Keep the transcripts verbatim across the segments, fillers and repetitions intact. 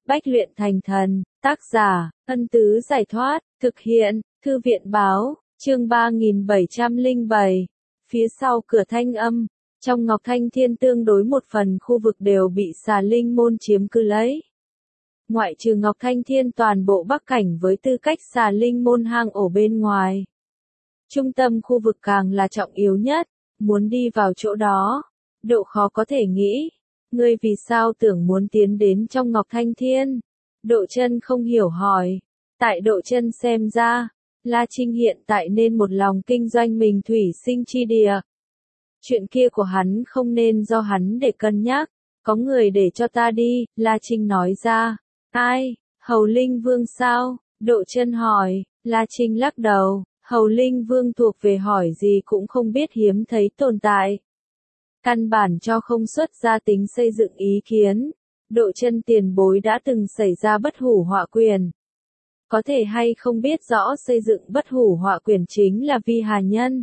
Bách luyện thành thần, tác giả, Ân Tứ Giải Thoát, thực hiện, Thư viện Báo, chương ba nghìn bảy trăm lẻ bảy. Phía sau cửa Thanh Âm, trong Ngọc Thanh Thiên tương đối một phần khu vực đều bị Xà Linh môn chiếm cứ lấy. Ngoại trừ Ngọc Thanh Thiên toàn bộ Bắc Cảnh với tư cách Xà Linh môn hang ổ bên ngoài. Trung tâm khu vực càng là trọng yếu nhất, muốn đi vào chỗ đó, độ khó có thể nghĩ. Ngươi vì sao tưởng muốn tiến đến trong Ngọc Thanh Thiên? Độ Chân không hiểu hỏi. Tại Độ Chân xem ra, La Trinh hiện tại nên một lòng kinh doanh mình thủy sinh chi địa. Chuyện kia của hắn không nên do hắn để cân nhắc, có người để cho ta đi, La Trinh nói ra. Ai? Hầu Linh Vương sao? Độ Chân hỏi. La Trinh lắc đầu, Hầu Linh Vương thuộc về hỏi gì cũng không biết hiếm thấy tồn tại. Căn bản cho không xuất ra tính xây dựng ý kiến. Độ Chân tiền bối đã từng xảy ra bất hủ họa quyền. Có thể hay không biết rõ xây dựng bất hủ họa quyền chính là Vi Hà Nhân?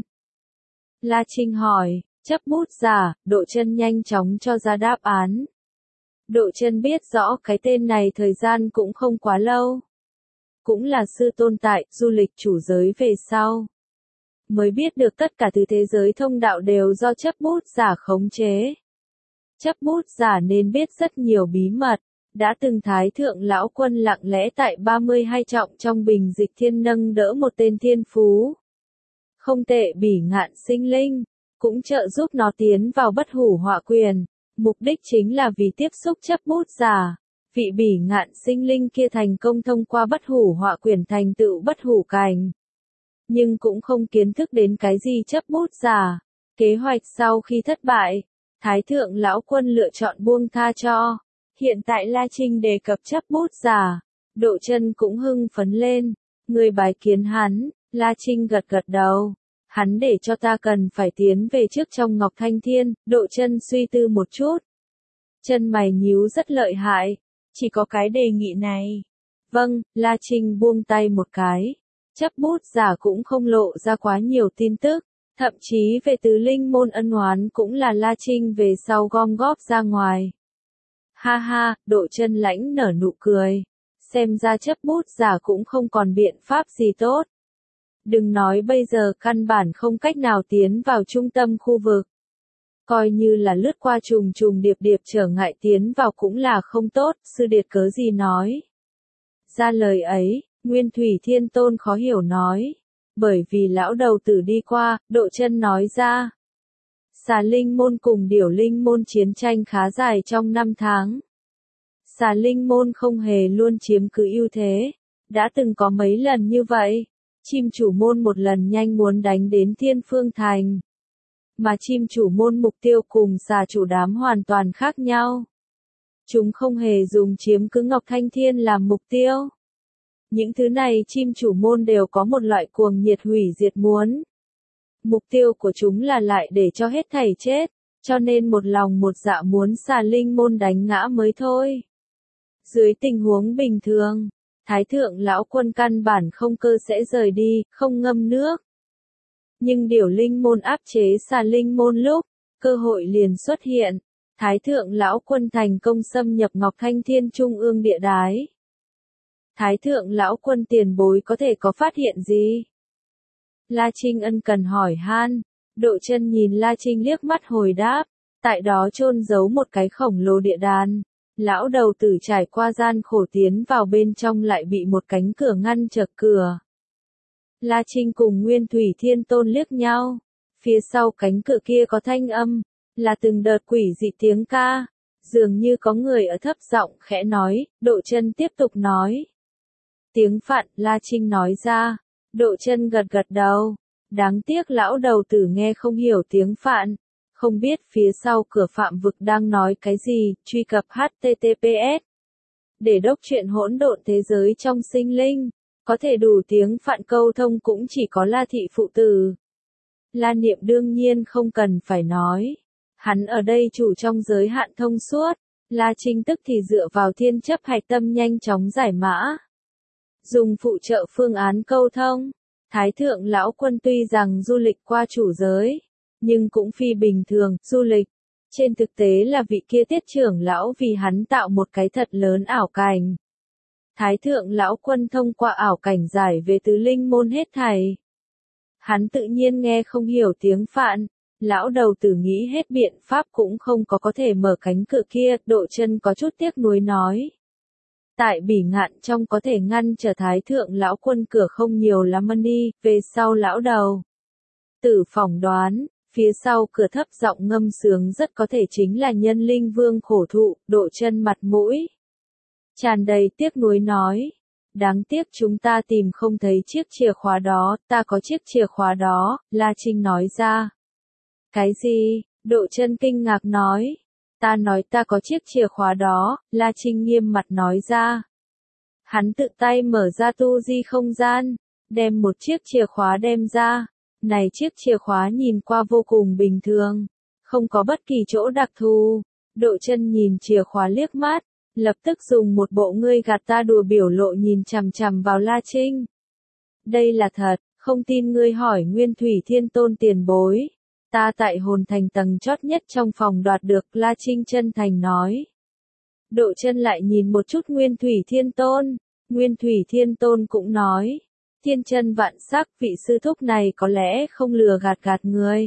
La Trinh hỏi, chấp bút giả, Độ Chân nhanh chóng cho ra đáp án. Độ Chân biết rõ cái tên này thời gian cũng không quá lâu. Cũng là sư tôn tại, du lịch chủ giới về sau. Mới biết được tất cả từ thế giới thông đạo đều do chấp bút giả khống chế. Chấp bút giả nên biết rất nhiều bí mật, đã từng Thái Thượng Lão Quân lặng lẽ tại ba mươi hai trọng trong bình dịch thiên nâng đỡ một tên thiên phú. Không tệ bỉ ngạn sinh linh, cũng trợ giúp nó tiến vào bất hủ họa quyền, mục đích chính là vì tiếp xúc chấp bút giả. Vị bỉ ngạn sinh linh kia thành công thông qua bất hủ họa quyền thành tựu bất hủ cảnh. Nhưng cũng không kiến thức đến cái gì chấp bút giả. Kế hoạch sau khi thất bại, Thái Thượng Lão Quân lựa chọn buông tha cho. Hiện tại La Trinh đề cập chấp bút giả, Độ Chân cũng hưng phấn lên. Người bái kiến hắn, La Trinh gật gật đầu. Hắn để cho ta cần phải tiến về trước trong Ngọc Thanh Thiên. Độ Chân suy tư một chút. Chân mày nhíu rất lợi hại. Chỉ có cái đề nghị này. Vâng, La Trinh buông tay một cái. Chấp bút giả cũng không lộ ra quá nhiều tin tức. Thậm chí về tứ linh môn ân oán cũng là La Trinh về sau gom góp ra ngoài. Ha ha, Độ Chân lãnh nở nụ cười. Xem ra chấp bút giả cũng không còn biện pháp gì tốt. Đừng nói bây giờ căn bản không cách nào tiến vào trung tâm khu vực. Coi như là lướt qua trùng trùng điệp điệp trở ngại tiến vào cũng là không tốt, sư điệt cớ gì nói. Ra lời ấy, Nguyên Thủy Thiên Tôn khó hiểu nói. Bởi vì lão đầu tử đi qua, Độ Chân nói ra. Xà Linh môn cùng Điểu Linh môn chiến tranh khá dài trong năm tháng. Xà Linh môn không hề luôn chiếm cứ ưu thế. Đã từng có mấy lần như vậy. Chim chủ môn một lần nhanh muốn đánh đến Thiên Phương Thành. Mà chim chủ môn mục tiêu cùng xà chủ đám hoàn toàn khác nhau. Chúng không hề dùng chiếm cứ Ngọc Thanh Thiên làm mục tiêu. Những thứ này chim chủ môn đều có một loại cuồng nhiệt hủy diệt muốn. Mục tiêu của chúng là lại để cho hết thảy chết, cho nên một lòng một dạ muốn Xà Linh môn đánh ngã mới thôi. Dưới tình huống bình thường, Thái Thượng Lão Quân căn bản không cơ sẽ rời đi, không ngâm nước. Nhưng Điểu Linh môn áp chế Xà Linh môn lúc, cơ hội liền xuất hiện. Thái Thượng Lão Quân thành công xâm nhập Ngọc Thanh Thiên Trung ương địa đái. Thái Thượng Lão Quân tiền bối có thể có phát hiện gì? La Trinh ân cần hỏi han. Độ Chân nhìn La Trinh liếc mắt hồi đáp. Tại đó chôn giấu một cái khổng lồ địa đàn. Lão đầu tử trải qua gian khổ tiến vào bên trong lại bị một cánh cửa ngăn trở cửa. La Trinh cùng Nguyên Thủy Thiên Tôn liếc nhau. Phía sau cánh cửa kia có thanh âm. Là từng đợt quỷ dị tiếng ca. Dường như có người ở thấp giọng khẽ nói. Độ Chân tiếp tục nói. Tiếng Phạn, La Trinh nói ra. Độ Chân gật gật đầu. Đáng tiếc lão đầu tử nghe không hiểu tiếng Phạn. Không biết phía sau cửa Phạm vực đang nói cái gì, truy cập H T T P S. Để đốc truyện hỗn độn thế giới trong sinh linh. Có thể đủ tiếng Phạn câu thông cũng chỉ có La thị phụ tử. La Niệm đương nhiên không cần phải nói. Hắn ở đây chủ trong giới hạn thông suốt. La Trinh tức thì dựa vào thiên chấp hạch tâm nhanh chóng giải mã. Dùng phụ trợ phương án câu thông. Thái Thượng Lão Quân tuy rằng du lịch qua chủ giới, nhưng cũng phi bình thường, du lịch. Trên thực tế là vị kia Tiết trưởng lão vì hắn tạo một cái thật lớn ảo cảnh. Thái thượng lão quân thông qua ảo cảnh giải về tứ linh môn hết thảy. Hắn tự nhiên nghe không hiểu tiếng Phạn, lão đầu tử nghĩ hết biện pháp cũng không có có thể mở cánh cửa kia, Độ Chân có chút tiếc nuối nói. Tại Bỉ Ngạn trong có thể ngăn trở Thái thượng lão quân cửa không nhiều lắm đi, về sau lão đầu tử phỏng đoán, phía sau cửa thấp giọng ngâm sướng rất có thể chính là Nhân Linh Vương khổ thụ, Độ Chân mặt mũi tràn đầy tiếc nuối nói. Đáng tiếc chúng ta tìm không thấy chiếc chìa khóa đó, ta có chiếc chìa khóa đó, La Trinh nói ra. Cái gì? Độ Chân kinh ngạc nói. Ta nói ta có chiếc chìa khóa đó, La Trinh nghiêm mặt nói ra. Hắn tự tay mở ra tu di không gian, đem một chiếc chìa khóa đem ra. Này chiếc chìa khóa nhìn qua vô cùng bình thường, không có bất kỳ chỗ đặc thù. Độ Chân nhìn chìa khóa liếc mắt, lập tức dùng một bộ ngươi gạt ta đùa biểu lộ nhìn chằm chằm vào La Trinh. Đây là thật, không tin ngươi hỏi Nguyên Thủy Thiên Tôn tiền bối. Ta tại hồn thành tầng chót nhất trong phòng đoạt được, La Trinh chân thành nói. Độ Chân lại nhìn một chút Nguyên Thủy Thiên Tôn, Nguyên Thủy Thiên Tôn cũng nói. Thiên chân vạn sắc, vị sư thúc này có lẽ không lừa gạt gạt người.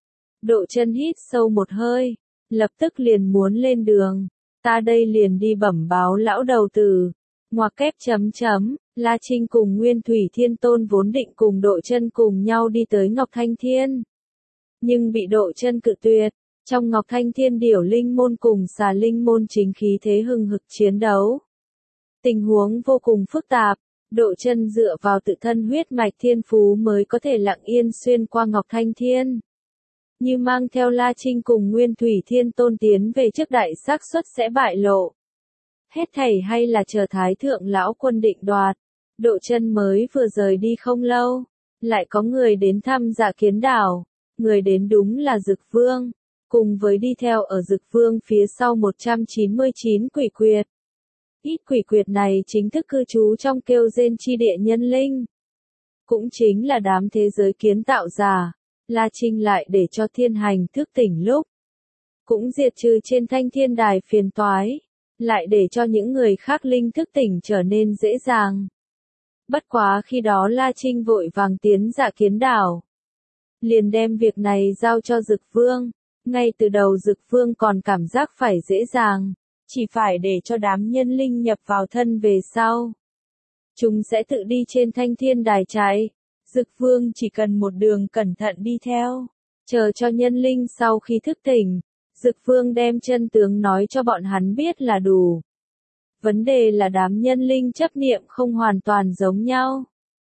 Độ Chân hít sâu một hơi, lập tức liền muốn lên đường. Ta đây liền đi bẩm báo lão đầu tử. Ngoặc kép chấm chấm, La Trinh cùng Nguyên Thủy Thiên Tôn vốn định cùng Độ Chân cùng nhau đi tới Ngọc Thanh Thiên. Nhưng bị Độ Chân cự tuyệt, trong Ngọc Thanh Thiên Điểu Linh Môn cùng Xà Linh Môn chính khí thế hừng hực chiến đấu. Tình huống vô cùng phức tạp, Độ Chân dựa vào tự thân huyết mạch thiên phú mới có thể lặng yên xuyên qua Ngọc Thanh Thiên. Như mang theo La Trinh cùng Nguyên Thủy Thiên Tôn tiến về trước đại xác suất sẽ bại lộ. Hết thảy hay là chờ Thái thượng lão quân định đoạt. Độ Chân mới vừa rời đi không lâu, lại có người đến thăm Dạ Kiến đảo. Người đến đúng là Dực Vương, cùng với đi theo ở Dực Vương phía sau một trăm chín mươi chín quỷ quyệt. Ít quỷ quyệt này chính thức cư trú trong kêu rên chi địa nhân linh. Cũng chính là đám thế giới kiến tạo giả. La Trinh lại để cho thiên hành thức tỉnh lúc. Cũng diệt trừ trên thanh thiên đài phiền toái. Lại để cho những người khác linh thức tỉnh trở nên dễ dàng. Bất quá khi đó La Trinh vội vàng tiến Dạ Kiến đảo. Liền đem việc này giao cho Dực Vương. Ngay từ đầu Dực Vương còn cảm giác phải dễ dàng. Chỉ phải để cho đám nhân linh nhập vào thân về sau. Chúng sẽ tự đi trên thanh thiên đài chạy. Dực Vương chỉ cần một đường cẩn thận đi theo. Chờ cho nhân linh sau khi thức tỉnh. Dực Vương đem chân tướng nói cho bọn hắn biết là đủ. Vấn đề là đám nhân linh chấp niệm không hoàn toàn giống nhau.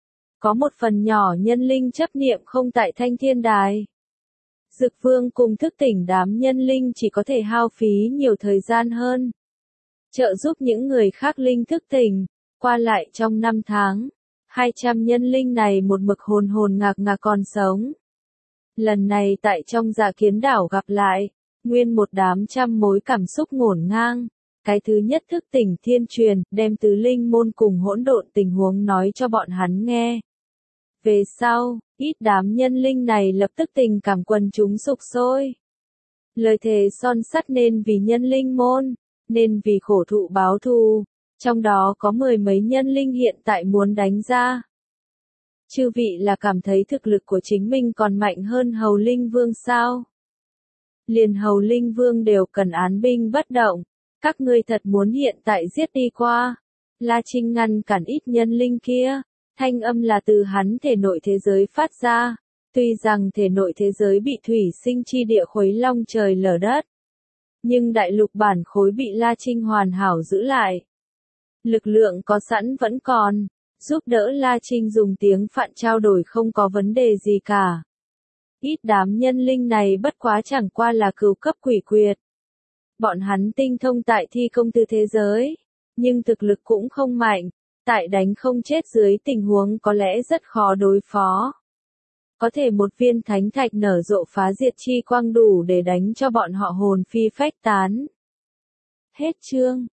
Có một phần nhỏ nhân linh chấp niệm không tại thanh thiên đài. Dực Vương cùng thức tỉnh đám nhân linh chỉ có thể hao phí nhiều thời gian hơn. Trợ giúp những người khác linh thức tỉnh, qua lại trong năm tháng. hai trăm nhân linh này một mực hồn hồn ngạc ngạc còn sống. Lần này tại trong Dạ Kiến đảo gặp lại, nguyên một đám trăm mối cảm xúc ngổn ngang. Cái thứ nhất thức tỉnh thiên truyền, đem tứ linh môn cùng hỗn độn tình huống nói cho bọn hắn nghe. Về sau, ít đám nhân linh này lập tức tình cảm quần chúng sục sôi. Lời thề son sắt nên vì nhân linh môn, nên vì khổ thụ báo thù. Trong đó có mười mấy nhân linh hiện tại muốn đánh ra. Chư vị là cảm thấy thực lực của chính mình còn mạnh hơn Hầu Linh Vương sao? Liền Hầu Linh Vương đều cần án binh bất động. Các ngươi thật muốn hiện tại giết đi qua. La Trinh ngăn cản ít nhân linh kia. Thanh âm là từ hắn thể nội thế giới phát ra. Tuy rằng thể nội thế giới bị thủy sinh chi địa khuấy long trời lở đất. Nhưng đại lục bản khối bị La Trinh hoàn hảo giữ lại. Lực lượng có sẵn vẫn còn. Giúp đỡ La Trinh dùng tiếng Phạn trao đổi không có vấn đề gì cả. Ít đám nhân linh này bất quá chẳng qua là cửu cấp quỷ quyệt. Bọn hắn tinh thông tại thi công tư thế giới. Nhưng thực lực cũng không mạnh. Tại đánh không chết dưới tình huống có lẽ rất khó đối phó. Có thể một viên thánh thạch nở rộ phá diệt chi quang đủ để đánh cho bọn họ hồn phi phách tán. Hết chương.